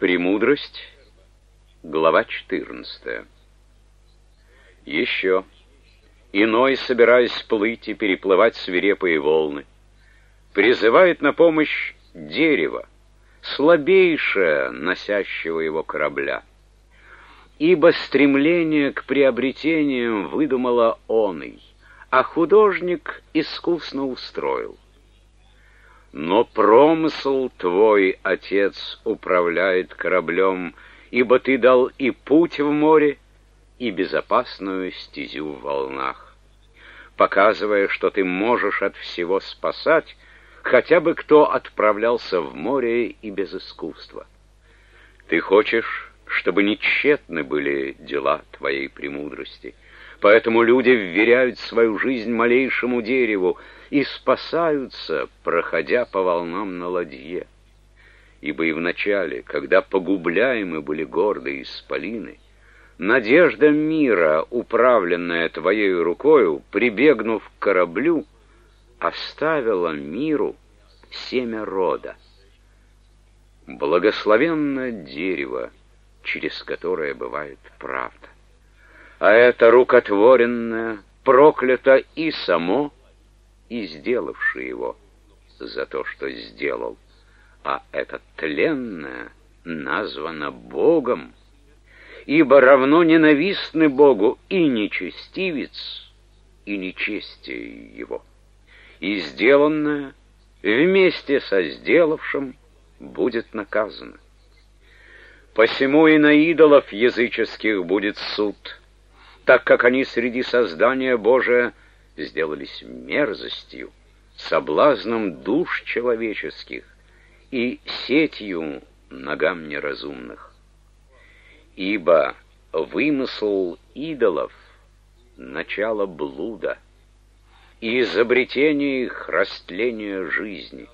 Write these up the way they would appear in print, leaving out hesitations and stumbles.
Премудрость, глава 14. Еще. Иной, собираясь плыть и переплывать свирепые волны, призывает на помощь дерево, слабейшее носящего его корабля. Ибо стремление к приобретениям выдумала оный, а художник искусно устроил. Но промысл твой, Отец, управляет кораблем, ибо ты дал и путь в море, и безопасную стезю в волнах, показывая, что ты можешь от всего спасать, хотя бы кто отправлялся в море и без искусства. Ты хочешь, чтобы нетчетны были дела твоей премудрости, поэтому люди вверяют свою жизнь малейшему дереву и спасаются, проходя по волнам на ладье. Ибо и в начале, когда погубляемы были гордые исполины, надежда мира, управленная твоей рукою, прибегнув к кораблю, оставила миру семя рода. Благословенно дерево, через которое бывает правда. А это рукотворенное проклято и само, и сделавший его за то, что сделал. А это тленное названо Богом, ибо равно ненавистны Богу и нечестивец, и нечестие его. И сделанное вместе со сделавшим будет наказано. Посему и на идолов языческих будет суд, так как они среди создания Божия сделались мерзостью, соблазном душ человеческих и сетью ногам неразумных. Ибо вымысл идолов — начало блуда, и изобретение их — растление жизни.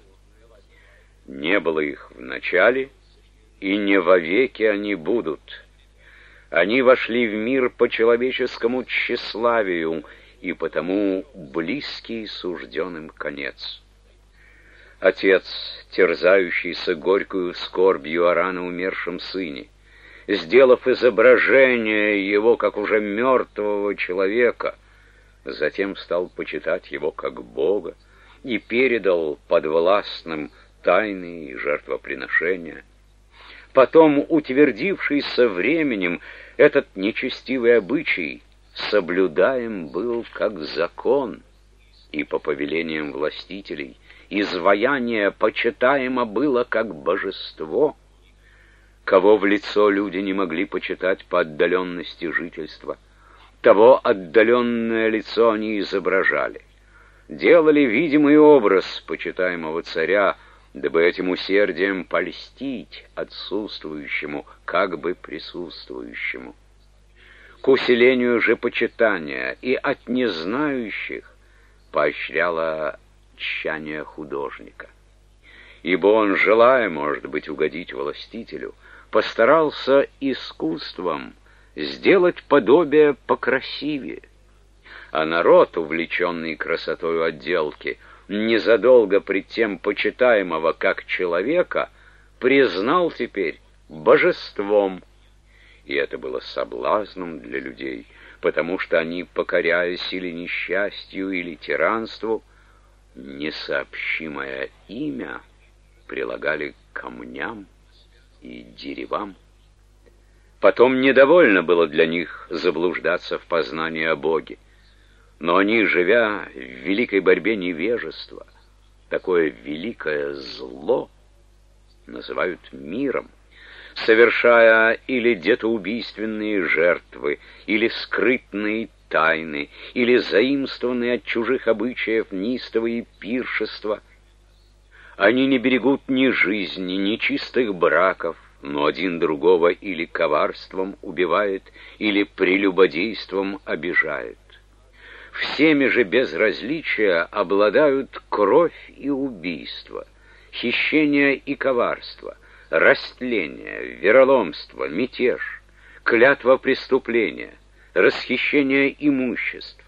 Не было их в начале, и не вовеки они будут. Они вошли в мир по человеческому тщеславию, и потому близкий сужденным конец. Отец, терзающийся горькую скорбью о рано умершем сыне, сделав изображение его как уже мертвого человека, затем стал почитать его как Бога и передал подвластным тайны и жертвоприношения. Потом, утвердившийся временем, этот нечестивый обычай соблюдаем был как закон, и по повелениям властителей изваяние почитаемо было как божество, кого в лицо люди не могли почитать по отдаленности жительства, того отдаленное лицо они изображали, делали видимый образ почитаемого царя, дабы этим усердием польстить отсутствующему, как бы присутствующему. К усилению же почитания и от незнающих поощряло тщание художника. Ибо он, желая, может быть, угодить властителю, постарался искусством сделать подобие покрасивее. А народ, увлеченный красотою отделки, незадолго пред тем почитаемого как человека, признал теперь божеством. И это было соблазном для людей, потому что они, покоряясь или несчастью, или тиранству, несообщимое имя прилагали к камням и деревам. Потом недовольно было для них заблуждаться в познании о Боге, но они, живя в великой борьбе невежества, такое великое зло называют миром, совершая или детоубийственные жертвы, или скрытные тайны, или заимствованные от чужих обычаев неистовые пиршества. Они не берегут ни жизни, ни чистых браков, но один другого или коварством убивает, или прелюбодейством обижает. Всеми же без различия обладают кровь и убийство, хищение и коварство, растление, вероломство, мятеж, клятва преступления, расхищение имуществ,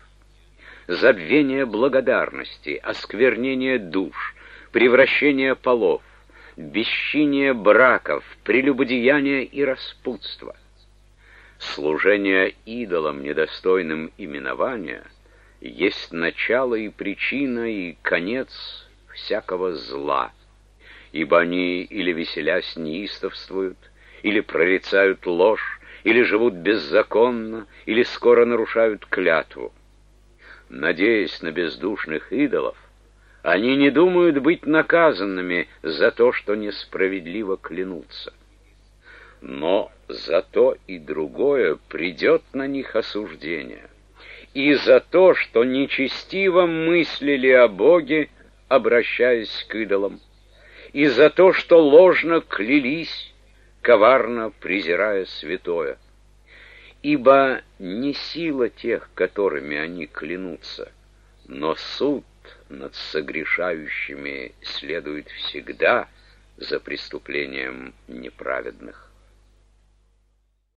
забвение благодарности, осквернение душ, превращение полов, бесчиние браков, прелюбодеяние и распутство. Служение идолам, недостойным именования, есть начало и причина и конец всякого зла, ибо они или веселясь неистовствуют, или прорицают ложь, или живут беззаконно, или скоро нарушают клятву. Надеясь на бездушных идолов, они не думают быть наказанными за то, что несправедливо клянутся. Но за то и другое придет на них осуждение, и за то, что нечестиво мыслили о Боге, обращаясь к идолам, и за то, что ложно клялись, коварно презирая святое. Ибо не сила тех, которыми они клянутся, но суд над согрешающими следует всегда за преступлением неправедных.